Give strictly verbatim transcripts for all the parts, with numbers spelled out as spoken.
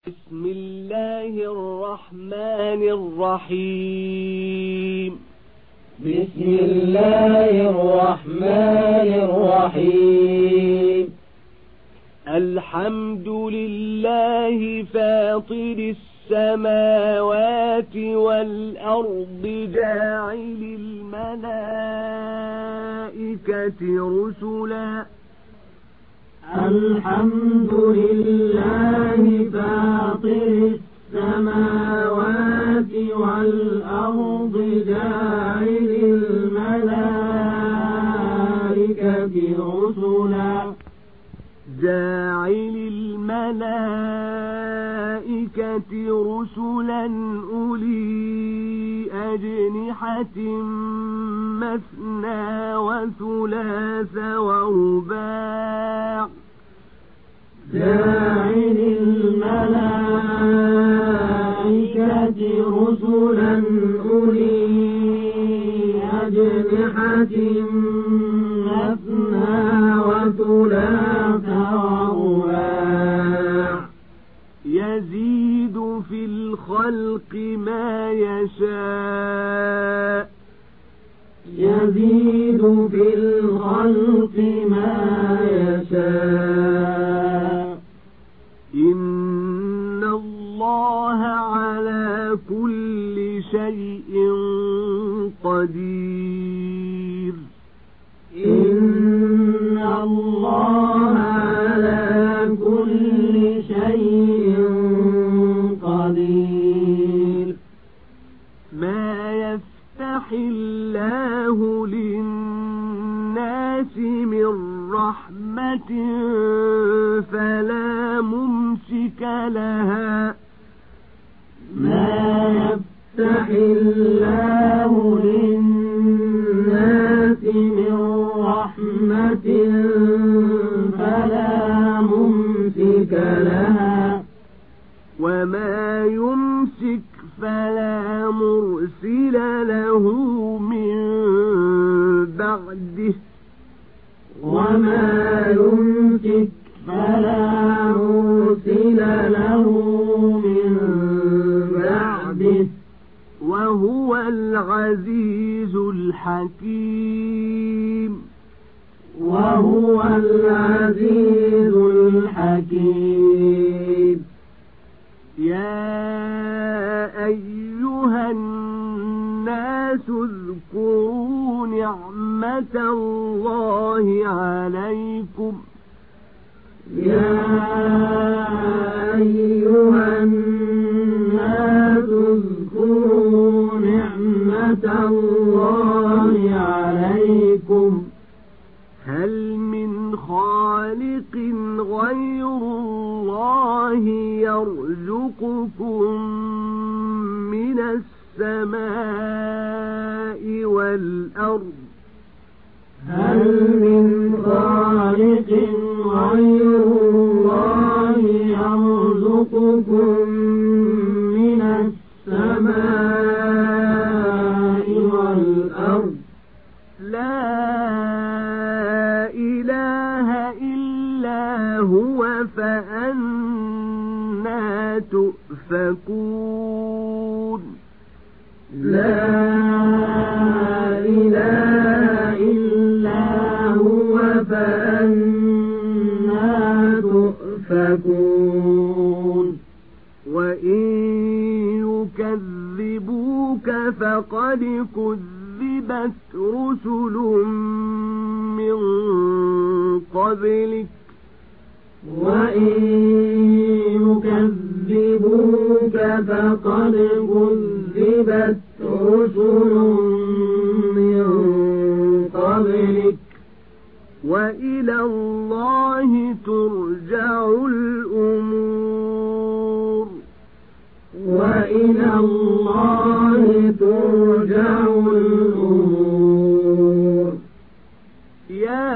بسم الله الرحمن الرحيم بسم الله الرحمن الرحيم الحمد لله فاطر السماوات والأرض جاعل الملائكة رسلا الحمد لله فاطر السماوات والأرض جاعل الملائكة رسلا جاعل الملائكة رسلا أولي أجنحة مثنى وثلاث ورباع جاعل الملائكة رسلا أولي أجنحة مثنى وثلاث ورباع يزيد في الخلق ما يشاء يزيد في الخلق ما يشاء إن الله على كل شيء قدير إن الله على كل شيء قدير ما يفتح الله للناس من رحمة فلا ممسك لها ما يفتح الله للناس من رحمة فلا ممسك لها وما يمسك فلا مرسل له من بعده وما يمسك فلا مرسل له من بعده وهو العزيز الحكيم وهو العزيز الحكيم يا أيها الناس اذكروا نعمة الله عليكم يا أيها الناس اذكروا نعمة الله عليكم هل من خالق غير الله يرزقكم من السماء والأرض هل من خالق غير الله يرزقكم من السماء والأرض لا إله إلا هو فأنا تؤفكون لا إله إلا هو فأنا تؤفكون وإن يكذبوك فقد كذبت رسل من قبلك وإن يكذبوك فقد كذبت رسل من قبلك وإلى الله ترجع الأمور وإلى الله ترجع الأمور يا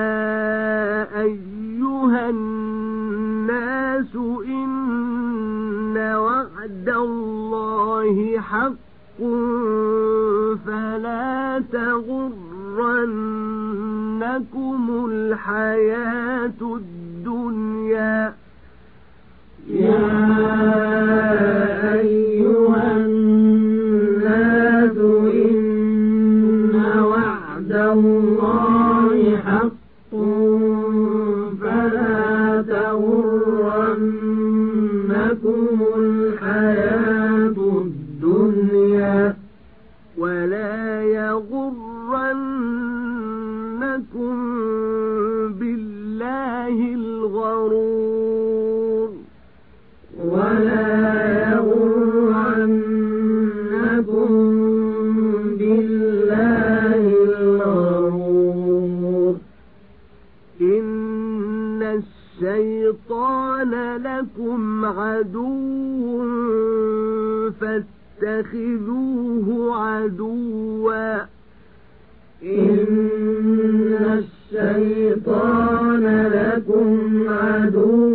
أيها الناس إن وعد الله حق فلا تغرنكم الحياة الدنيا يا تغرنكم الحياة الدنيا ولا يغرنكم بالله الغرور ولا يغرنكم بالله الغرور إن الشيطان لكم عدو فاتخذوه عدوا إن الشيطان لكم عدو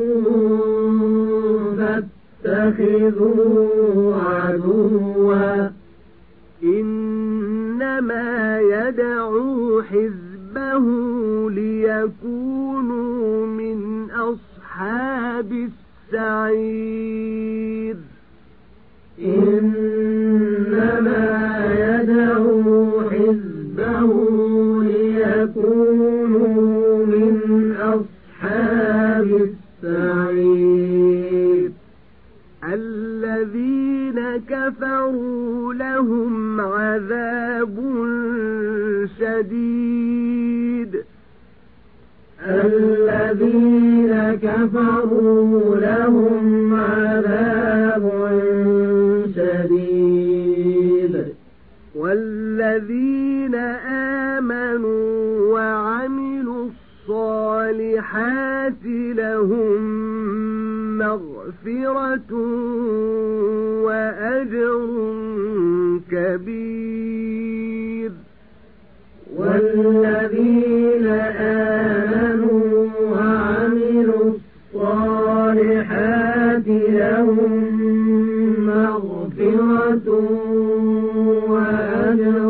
فاتخذوه عدوا إنما يدعو حزبه ليكونوا من أصحاب السعير إنما يدعو حزبه ليكونوا من أصحاب السعير الذين كفروا لهم عذاب شديد الذين كفروا لهم عذاب شديد والذين آمنوا وعملوا الصالحات لهم مغفرة وأجر كبير والذين آمنوا وعملوا الصالحات لهم مغفرة وأجر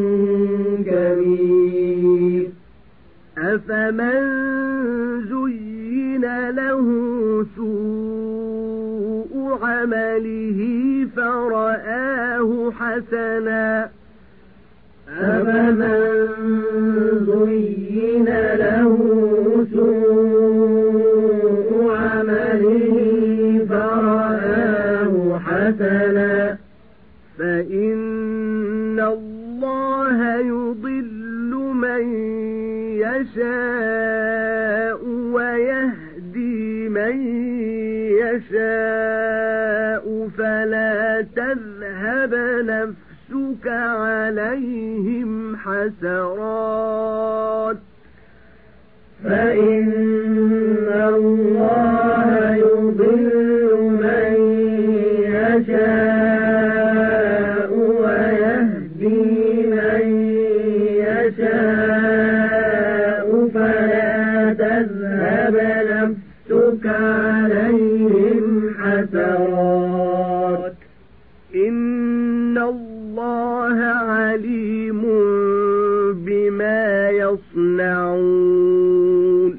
كبير أفمن زين له سوء عمله فرآه حسنا أفمن زين له سوء عمله فرآه حسنا فإن الله يضل من يشاء ويهدي من يشاء فلا تذهب نفسك عليهم حسرات فإن الله يضل من يشاء ويهدي من يشاء فلا تذهب نفسك عليهم حسرات إن الله عليم بما يصنعون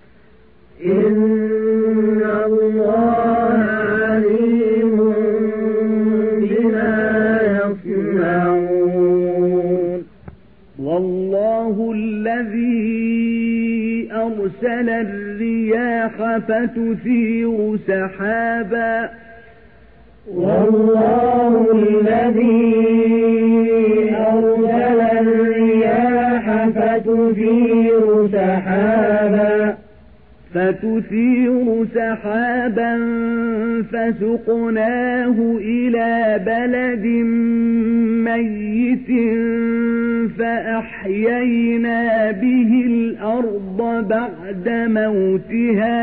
إن الله عليم بما يصنعون والله الذي أرسل الرياح فتثير سحابا والله الذي أرسل الرياح فتثير سحابا فتثير سحابا فسقناه إلى بلد ميت فأحيينا به الأرض بعد موتها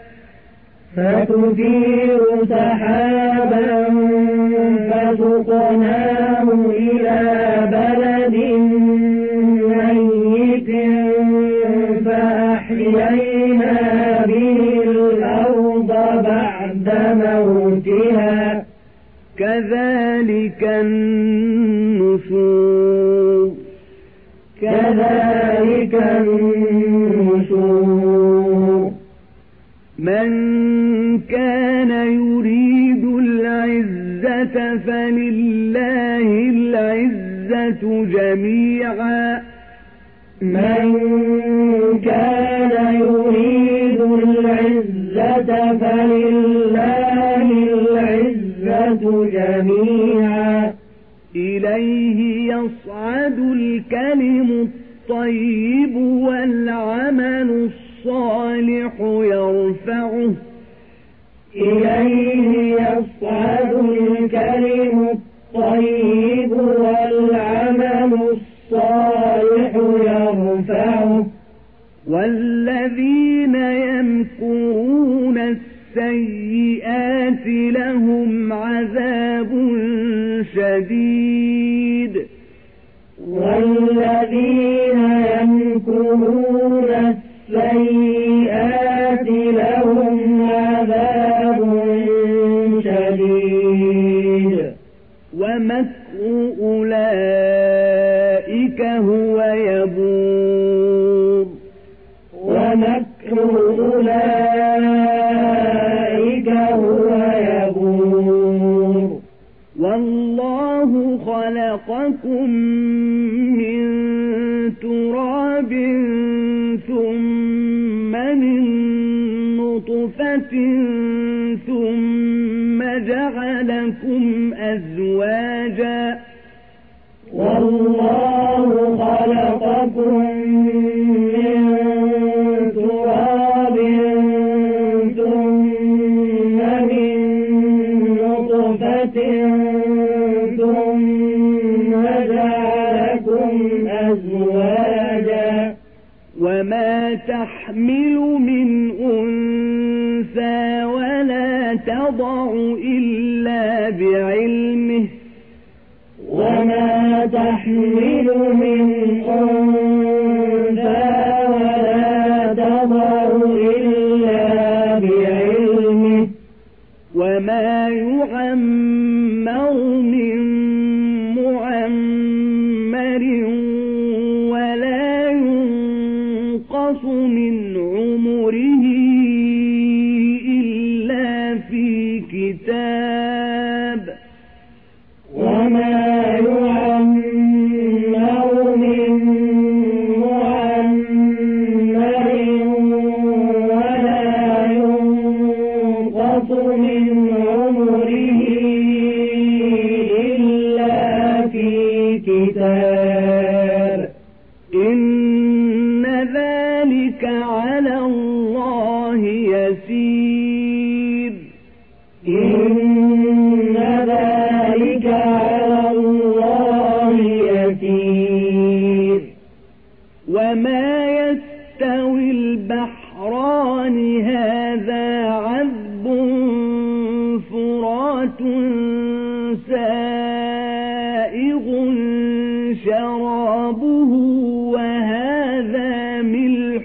فتثير سحابا فسقناه إلى بلد ميت فأحيينا به الأرض بعد موتها كذلك النشور كذلك النشور من كان يريد العزة فلله العزة جميعا من كان يريد العزة فلله لهم عذاب شديد والذين يمكرون السيئات لهم عذاب شديد ومكر أولئك هو يبور ومكر أولئك هو يبور والله خلقكم من تراب ثم من نطفة ثم جعلكم أزواجا والله خلقكم من تراب ثم من نطفة ثم جعلكم أزواجا وما تحمل من أنثى ولا تضع إلا بعلمه وما تحمل من أنثى ولا تضع إلا بعلمه وما يعمر من معمر ولا ينقص من عمره إلا في كتاب وما يعمر من معمر ولا ينقص من عمره إلا في كتاب إن ذلك على الله يسير إن ذلك على الله يسير وما يستوي البحران هذا عذب فرات سائغ شرابه وهذا ملح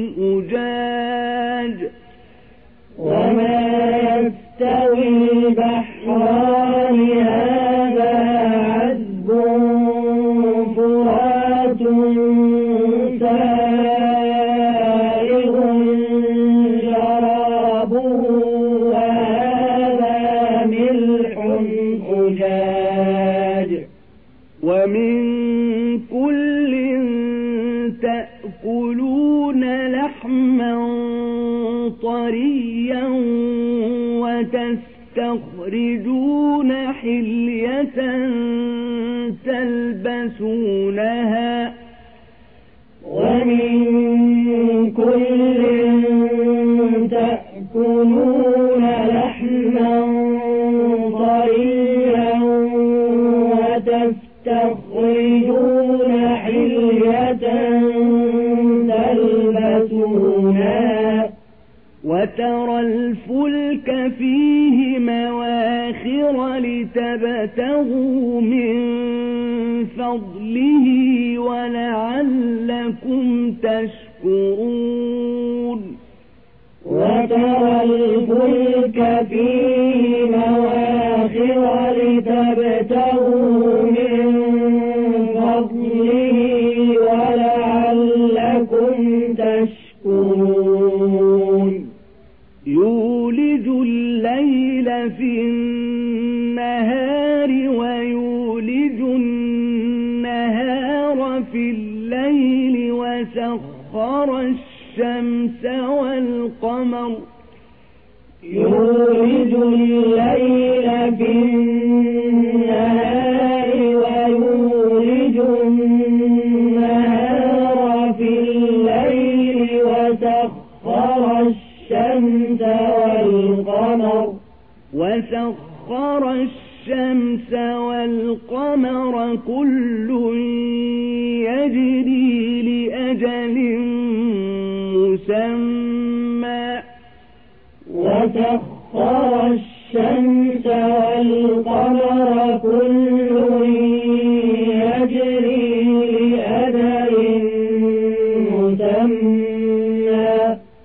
أجاج وما يستوي البحران هذا عذب فرات سائغ شرابه وهذا ملح أجاج ومن كل تأكلون لحما طريا وتستخرجون حلية تلبسونها ومن كل تأكلون لحما طريا وتستخرجون حلية تلبسونها وترى الفلك فيه مواخر لتبتغوا من فضله ولعلكم تشكرون وترى الفلك فيه مواخر لتبتغوا من فضله ولعلكم تشكرون يولج الليل في النهار ويولج النهار في الليل وسخر الشمس والقمر يولج الليل في النهار ويولج النهار في الليل وسخر الشمس والقمر وسخر الشمس والقمر كل يجري لأجل مسمى وسخر الشمس الشمس والقمر كل يجري لأجل مسمى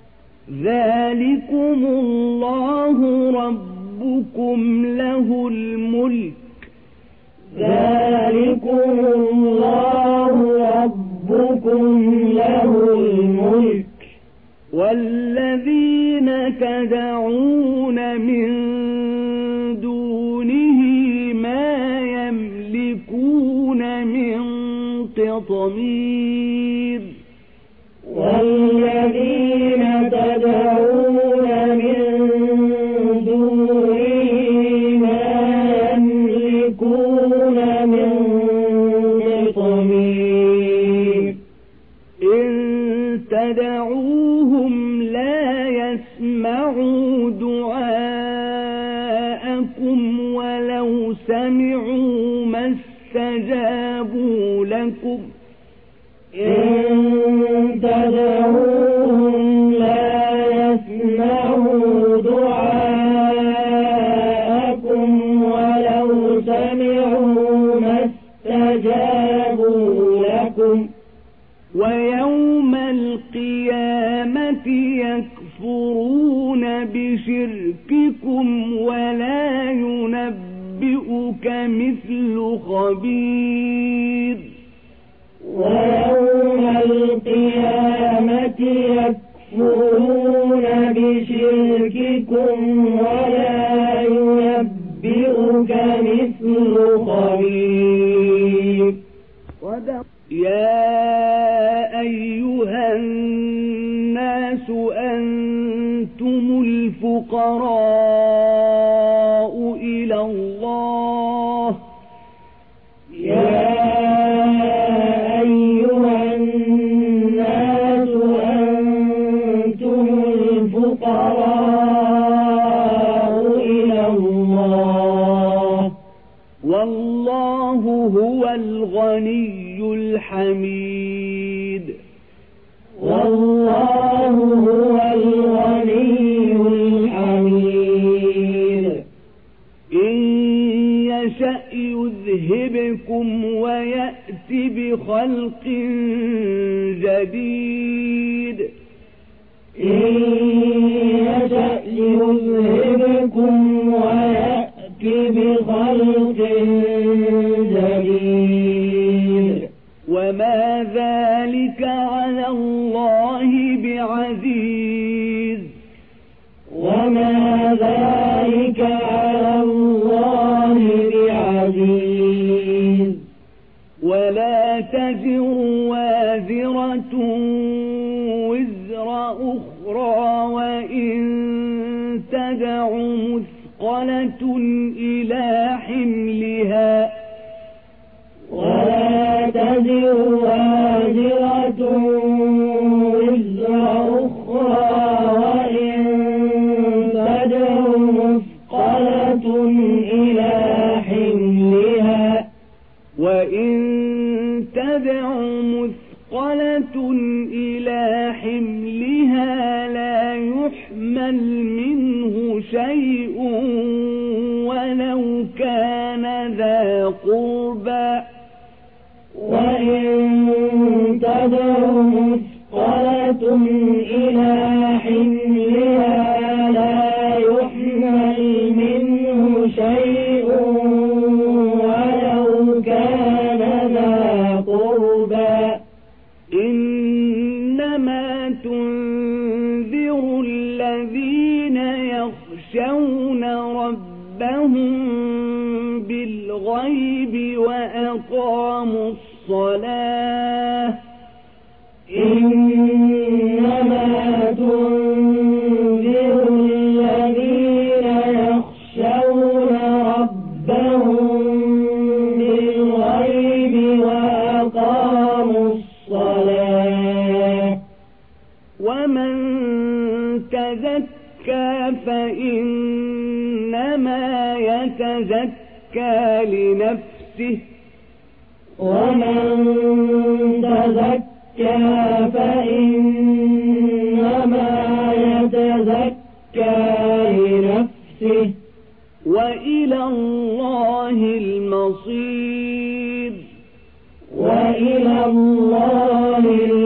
ذلكم الله ربكم له الملك ذلكم الله ربكم له الملك والذين تدعون من دونه ما يملكون من قطمير والذين تدعون من دونه ما يملكون من قطمير إن تدعوهم لا يسمعوا دعاءكم ولو سمعوا ما استجابوا لكم إن تدعوهم لا يسمعوا دعاءكم ولو سمعوا ما استجابوا لكم ويوم القيامة يكفرون بشرككم ولا ينبئك مثل خبير ويوم القيامة يكفرون بشرككم ولا ينبئك مثل خبير يا أيها الناس أنتم الفقراء إلى الله يا أيها الناس أنتم الفقراء إلى الله والله هو الغني الحميد والله هو الغني الحميد إن يشأ يذهبكم ويأت بخلق جديد إن يشأ يذهبكم ويأت بخلق جديد وما ذلك على الله بعزيز وما ذلك على الله بعزيز ولا تزر وازرة وزر أخرى وإن تدع مثقلة إلى حملها ولا تزر وازرة وزر أخرى وإن تدع مثقلة إلى حملها وإن تدع مثقلة إلى حملها لا يحمل منه شيء ولو كان ذا قربى وإن تدع مثقلة إلى حملها لا يحمل منه شيء ولو كان ذا قربى إنما تنذر الذين يخشون ربهم بالغيب وأقاموا الصلاة إنما تنذر الذين يخشون ربهم بالغيب وأقاموا الصلاة ومن تزكى فإنما يتزكى لنفسه ومن تزكى فإنما يتزكى لنفسه وإلى الله المصير وإلى الله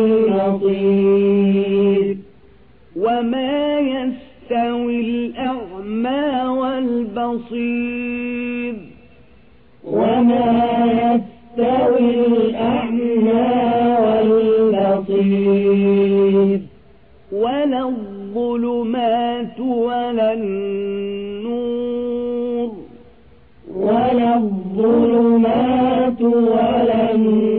المصير وما يستوي الأعمى والبصير وما يستوي الأعمى والبصير ولا الظلمات ولا النور ولا الظلمات ولا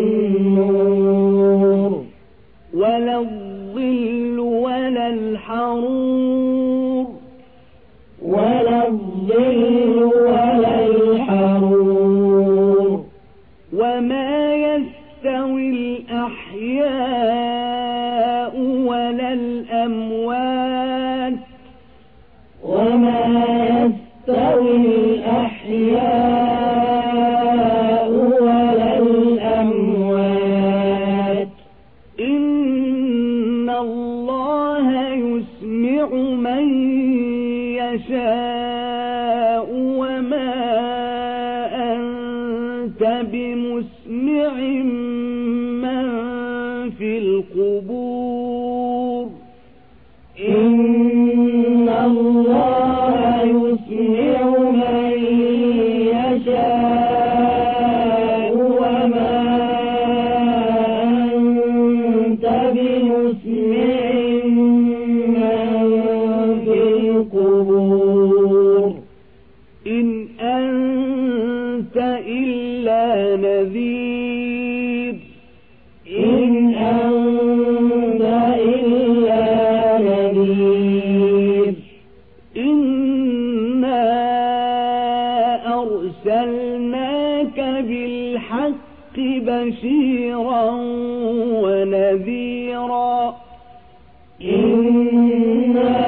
النور ولا الظل ولا الحرور ولا الظل ولا الحرور وما يستوي الأحياء ولا الأموات وما يستوي الأحياء ولا الأموات إن الله يسمع من يشاء وما أنت بمسمع من في القبور إن الله يسمع من يشاء وما أنت بمسمع من في القبور إن أنت إلا نذير إن أنت إلا نذير إنا أرسلناك بالحق بشيرا ونذيرا إنا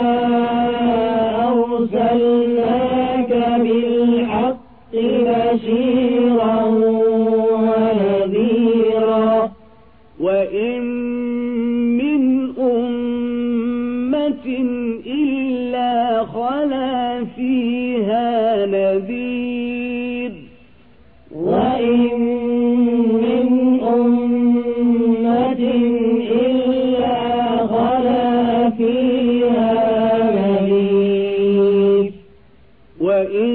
أرسلناك بالحق بشيرا ونذيرا وإن من أمة إلا خلا فيها نذير وإن من أمة إلا خلا فيها نذير وإن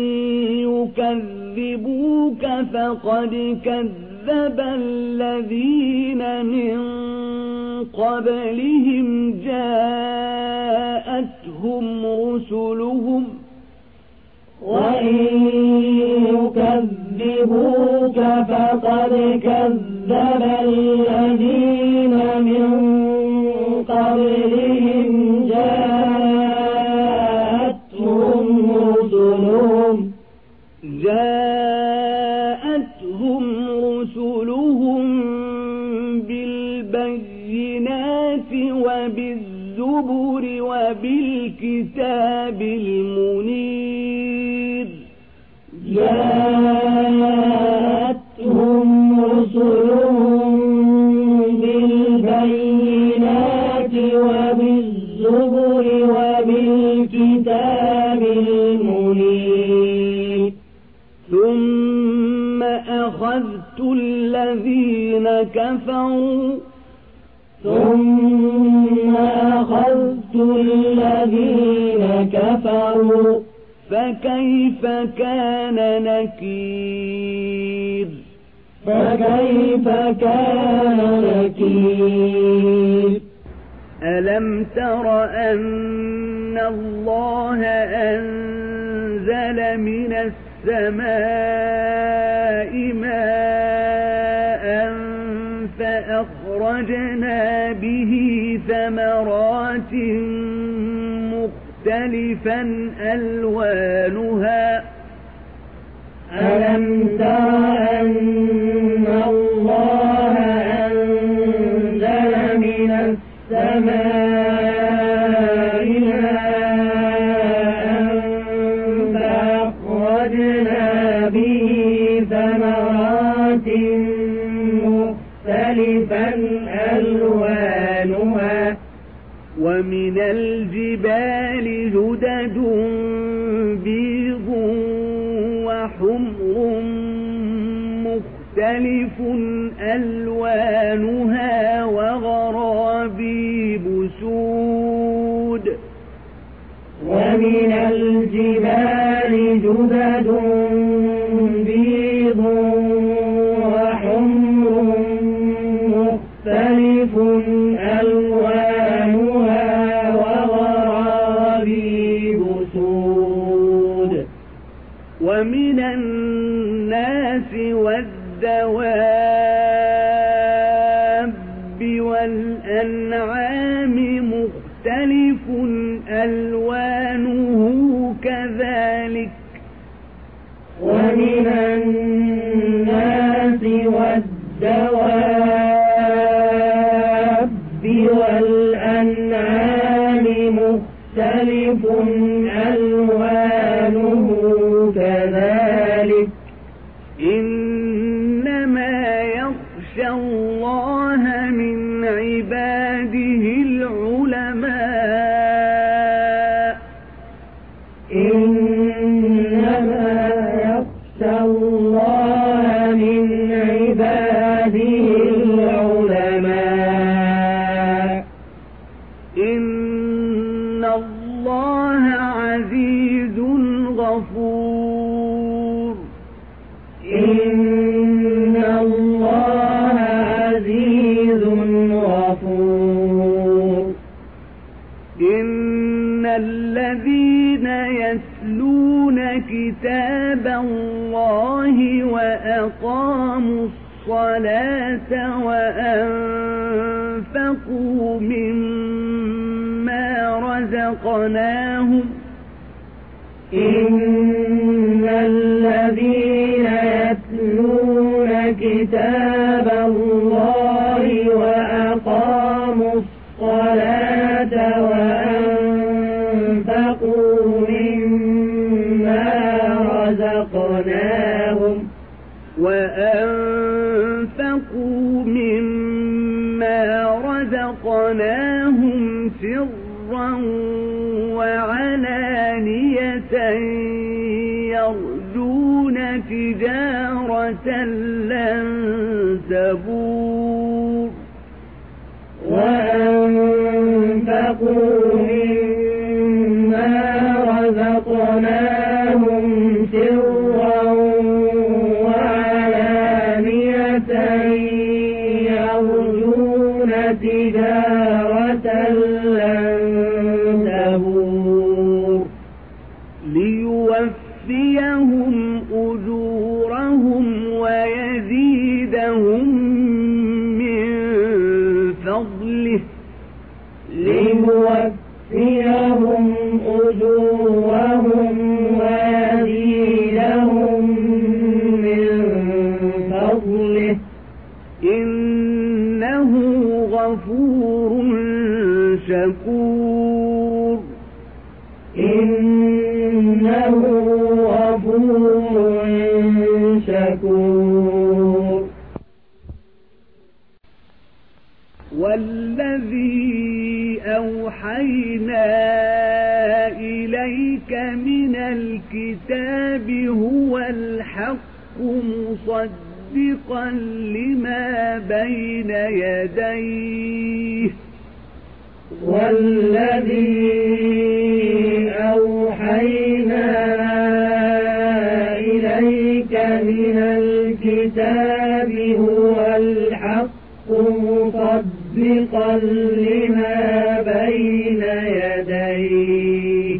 يكذبوك فقد كذب الذين من قبلهم جاءتهم رسلهم وإن يكذبوك فقد كذب الذين من قبلهم جاءتهم رسلهم جاءتهم رسلهم بالبينات وبالزبر وبالكتاب المنير جاءتهم رسلهم بالبينات وبالزبر وبالكتاب المنير ثم أخذت الذين كفروا ثم أخذت الذين كفروا فكيف كان نكير فكيف كان نكير ألم تر أن الله أنزل من السماء ماء فأخرجنا به ثمرات مختلفا ألوانها ألم تر أن الله أنزل من السماء ماء فأخرجنا به ثمرات مختلفا ألوانها ومن الجبال جدد بيض وحمر مختلف ألوانها وغرابيب سود ومن الجبال جدد بيض وحمر مختلف ألوانها وغرابيب سود ومن الناس والدواب والأنعام مختلف ألوانه كذلك ومن الناس والدواب والأنعام مختلف ألوانه كذلك إنما يخشى الله من عباده العلماء إنما يخشى الله من عباده العلماء إن الله عزيز غفور إن الله عزيز غفور إن الذين يتلون كتاب الله وأقاموا الصلاة وأنفقوا مما رزقناهم إن الذين يتلون كتاب الله وأقاموا الصلاة وأنفقوا مما رزقناهم وأنفقوا مما رزقناهم سرا وعلانية يرجون تجارة لن تبور وأنفقوا مما رزقناهم سرا وعلانية يرجون تجارة لن تبور ليوفيهم أجورهم ويزيدهم من فضله ليوفيهم أجورهم ويزيدهم من فضله إنه غفور شكور إنه غفور شكور والذي أوحينا إليك من الكتاب هو الحق مصدقا لما بين يديه والذي أوحينا إليك من الكتاب هو الحق مصدقا لما بين يديه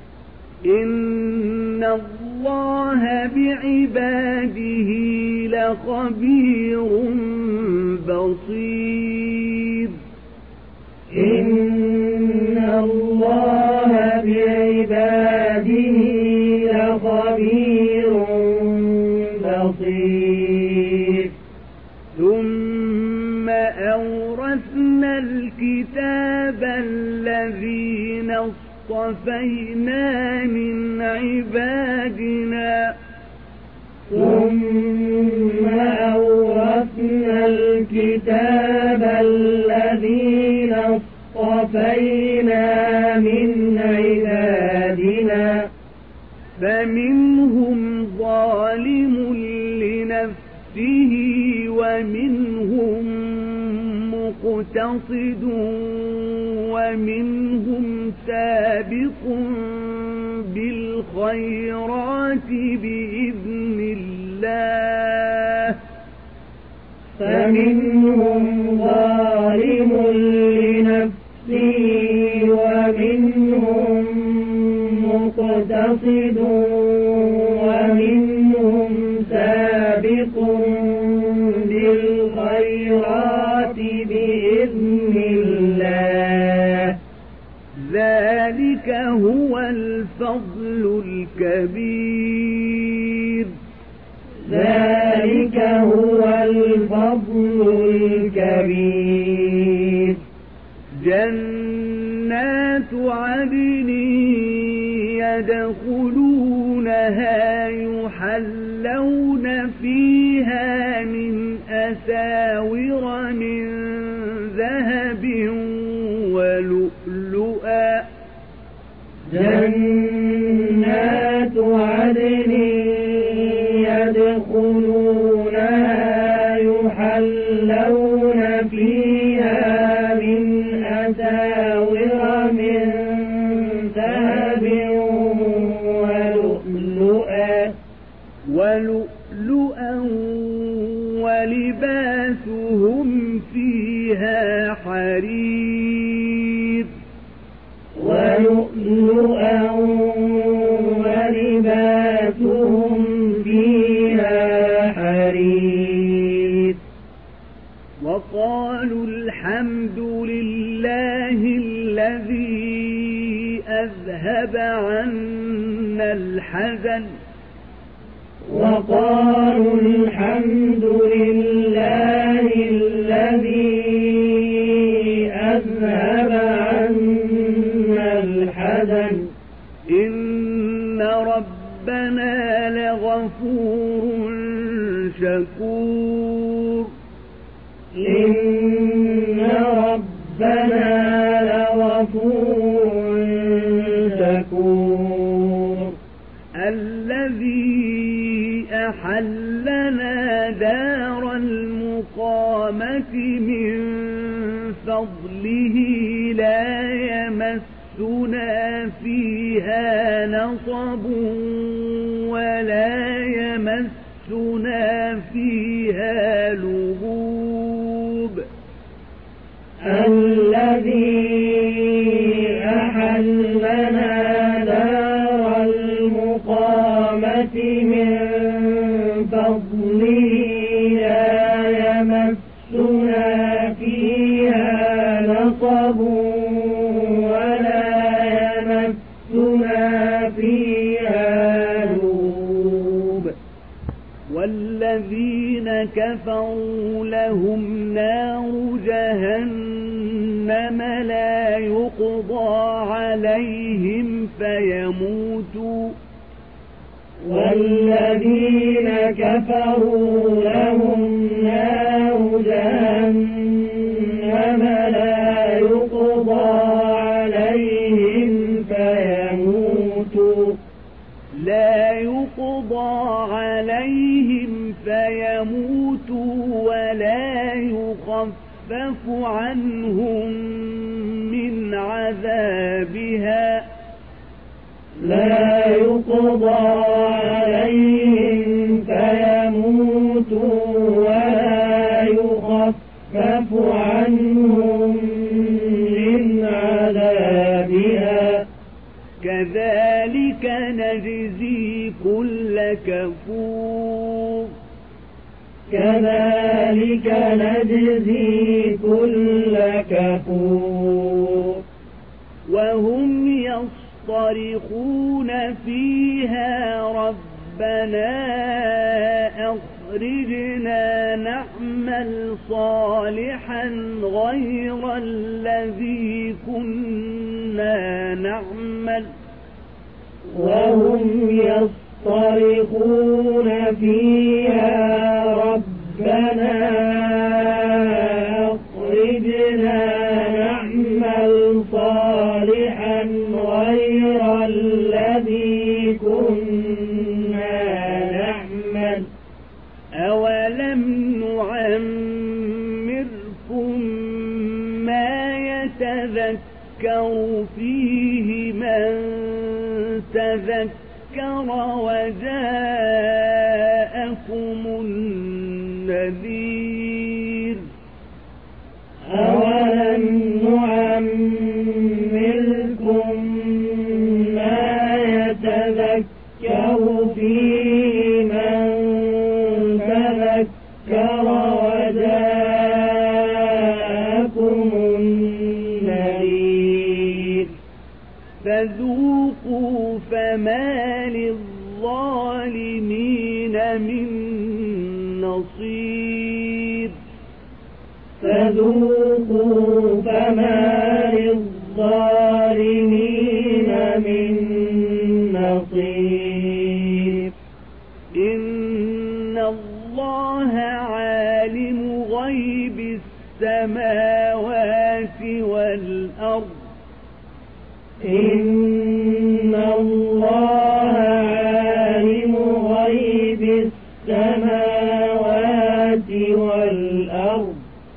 إن الله بعباده لخبير بصير إن الله بعباده لخبير بصير ثم أورثنا الكتاب الذين اصطفينا من عبادنا ثم أورثنا الكتاب الذين اصطفينا من عبادنا فمنهم فمنهم ظالم لنفسه ومنهم مقتصد ومنهم سابق بالخيرات بإذن الله فمنهم ظالم لنفسه ومنهم مقتصد ومنهم سابق بالخيرات بإذن الله ذلك هو الفضل الكبير ذلك هو الفضل الكبير جنات عدن يدخلونها يحلون فيها من أساور من ذهب ولؤلؤا جنات عدن يدخلونها يحلون فيها من أساور من ذهب ولؤلؤا ولؤلؤا ولباسهم فيها حرير ولؤلؤا ولباسهم فيها حرير وقالوا الحمد لله الذي أذهب عنا الحزن وقالوا الحمد لله الذي أذهب عنا الحزن إن ربنا لغفور شكور إن ربنا لغفور شكور الذي أحلنا دار المقامة من فضله لا يمسنا فيها نصب ولا يمسنا فيها لغوب الذي أحلنا دار المقامة من فضله لا يمسنا فيها نصب ولا يمسنا فيها لغوب والذين كفروا لهم نار جهنم لا يقضى عليهم فيموتوا والذين كفروا لهم نار جهنم لا يقضى عليهم فيموتوا لا يقضى عليهم فيموتوا ولا يخفف عنهم من عذابها لا يقضى عليهم فيموتوا ولا يخفف عنهم من عذابها كذلك نجزي كل كفور كذلك نجزي كل كفور وهم يصطرخون فيها ربنا أخرجنا نعمل صالحا غير الذي كنا نعمل وهم يصطرخون فيها ربنا أخرجنا نعمل صالحا غير الذي كنا يتذكر فيه من تذكر وجاءكم النذير أولم نعمركم ما يتذكر فيه من تذكر وجاءكم النذير فذوقوا فما للظالمين من نصير فذوقوا فما للظالمين من نصير إن الله عالم غيب السماوات والأرض إن الله عالم غيب السماوات والأرض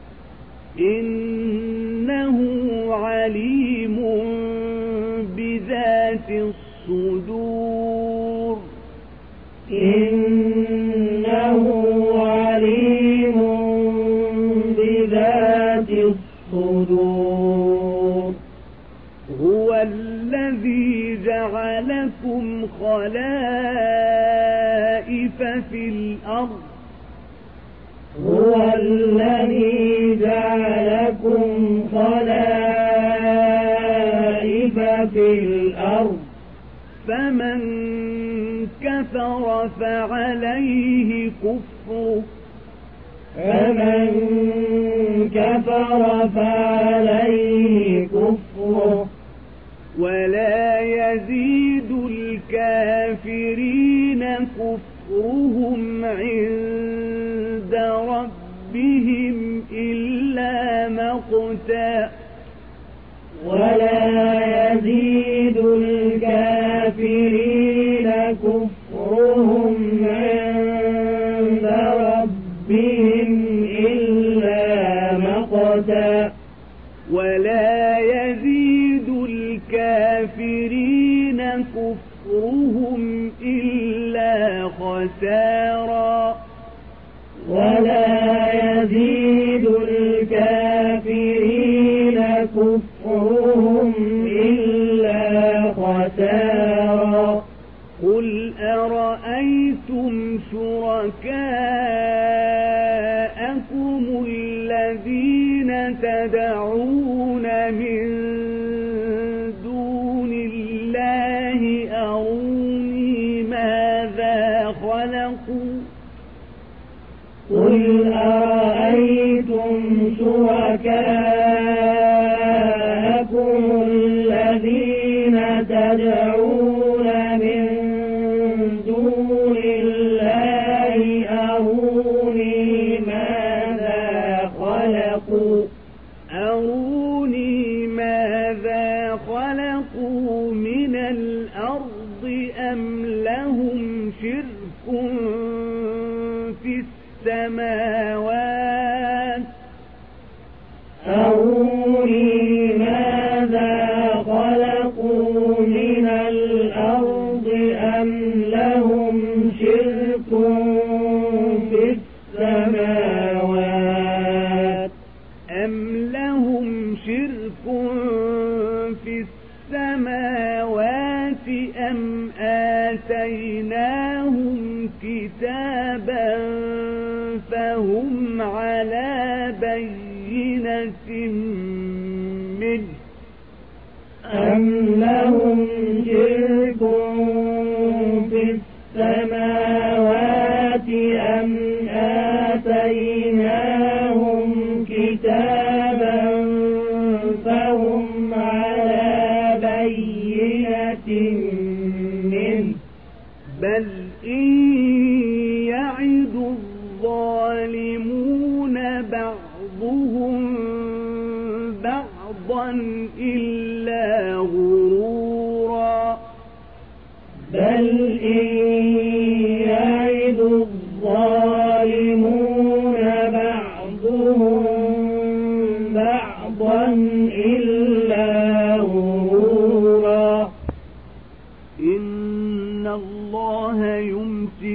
إنه عليم بذات الصدور إنه عليم بذات الصدور هو الذي جعلكم خلائف في الأرض هو الذي جعلكم خلائف في الأرض فمن كفر فعليه كفره فمن كفر فعليه كفره ولا يزيد الكافرين كفرهم عند ربهم إلا مقتا ولا يزيد الكافرين كفرهم عند ربهم إلا مقتا ولا يزيد الكافرين كفرهم إلا خسارا ولا يزيد الكافرين كفرهم إلا خسارا قل أرأيتم شركاءكم الذين تدعون من دون الله أروني ماذا خلقوا قل أرأيتم شركاءكم الذين تدعون من دون الله أروني ماذا خلقوا أروني ماذا خلقوا من الأرض أم لهم شرك في السماوات أروني ماذا خلقوا من الأرض أم لهم شرك في السماوات أم لهم شرك في السماوات أم آتيناهم كتابا فهم على بينة منه أم لهم شرك في السماوات أم آتيناهم كتابا فهم على بينة منه بل إن يعد الظالمون بعضهم بعضا إلا غرورا بل إن يعد الظالمون بعضهم بعضا إلا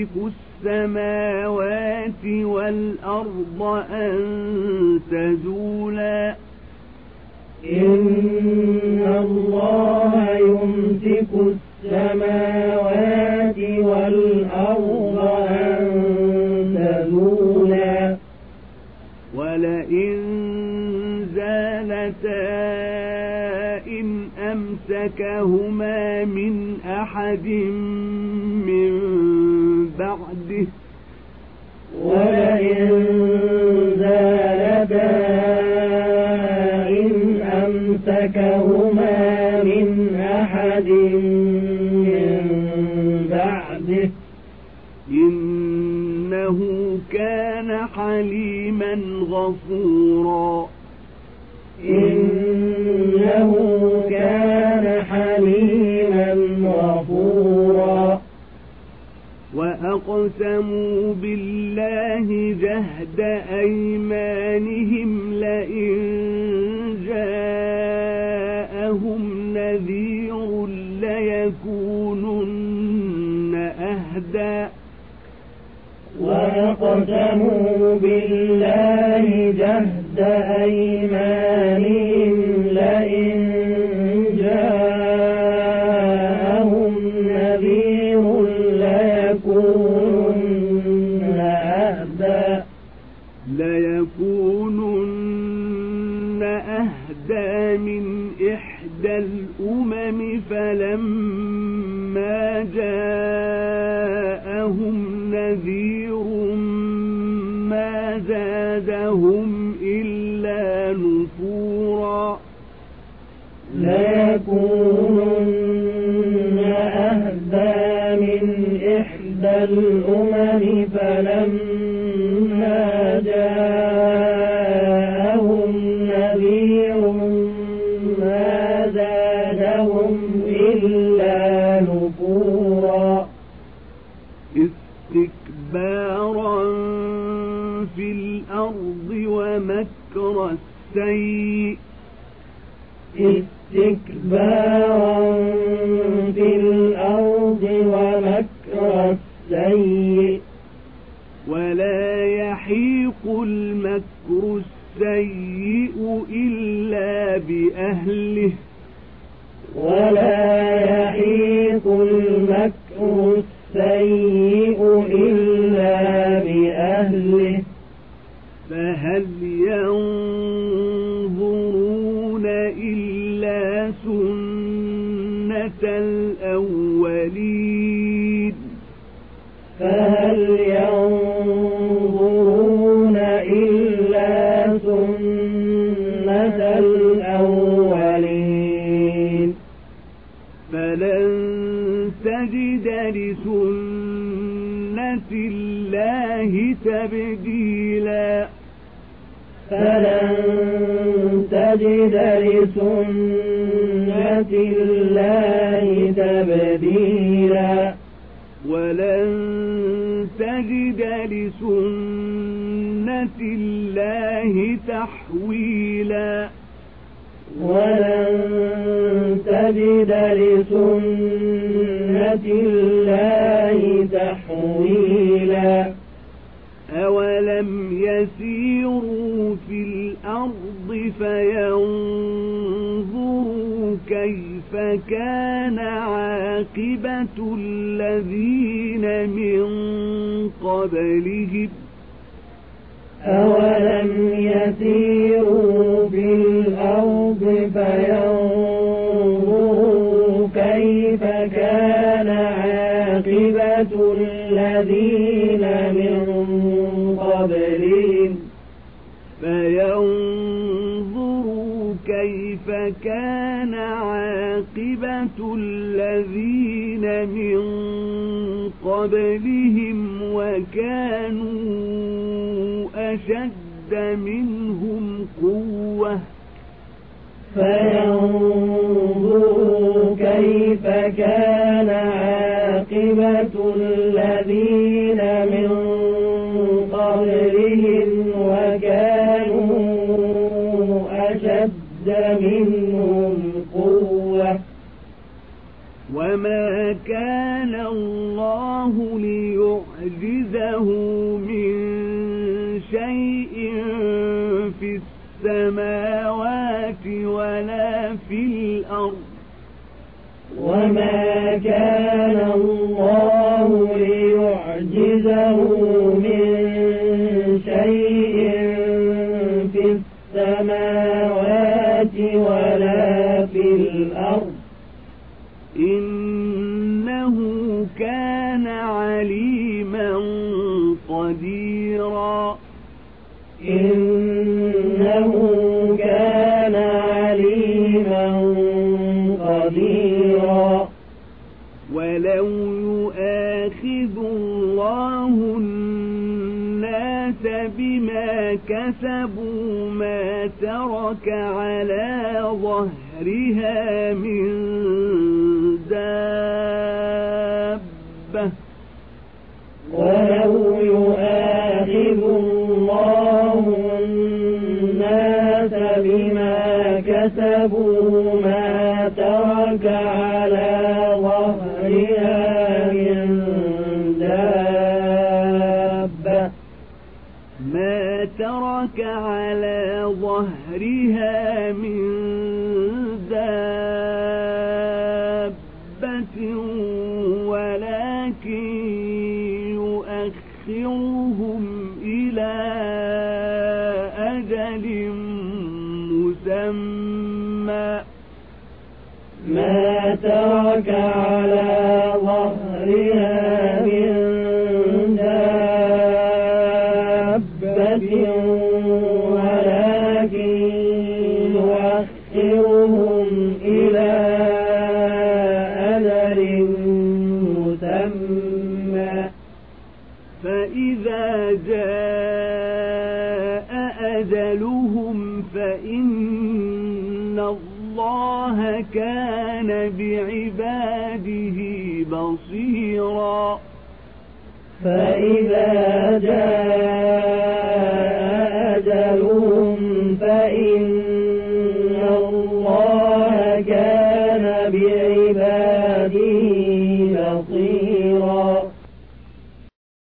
السماوات والأرض أن تزولا إن الله يمسك السماوات والأرض أن تزولا ولئن زالتا إن أمسكهما من أحد من بعده ولئن زالتا إن أمسكهما من أحد من بعده إنه كان حليما غفورا إنه كان حليما غفورا وأقسموا بالله جهد أيمانهم لئن جاءهم نذير ليكونن أهدى وأقسموا بالله جهد أيمانهم لئن جاءهم نذير ليكونن أهدى ليكونن أهدى من إحدى الأمم فلما جاءهم نذير ما زادهم إلا نفورا ليكونن أهدى من إحدى الأمم فلما جاءهم نذير ما زادهم إلا نفورا استكبارا في الأرض ومكر السيء استكبارا في الأرض ومكر السيء ولا يحيق المكر السيء إلا بأهله ولا يحيق المكر السيء إلا بأهله فهل ينظرون إلا سنة الأولين فهل ينظرون إلا سنة الأولين فلن تجد لسنة الله تبديلا فلن تجد لسنة الله تبديلا ولن تجد لسنة الله تحويلا ولن تجد لسنة الله تحويلا أولم يسيروا في الأرض فينظروا كيف كان عاقبة الذين من قبلهم أولم يسيروا في الأرض فينظروا كيف كان عاقبة الذين من قبلهم فينظروا كيف كان عاقبة الذين من قبلهم وكانوا أشد منهم قوة فينظروا كيف كان عاقبة الذين من قبلهم وكانوا أشد منهم قوة وما كان الله ليعجزه يعجزه من شيء في السماوات ولا في الأرض وما كان الله ليعجزه من شيء في السماوات ولا في الأرض إنه كان عليما قديرا إنه كان عليما قديرا ولو يؤاخذ الله الناس بما كسبوا ما ترك على ظهرها من دابة ولو يؤاخذ الله الناس بما كسبوا ما ترك على ظهرها من دابة ما ترك على ظهرها من دابة ولكن يؤخرهم إلى أجل مسمى ما ترك على ظهرها من دابة ولكن يؤخرهم إلى أجل مسمى فإذا جاء أجلهم فإن الله كان بعباده بصيرا فإذا جاء أجلهم فإن الله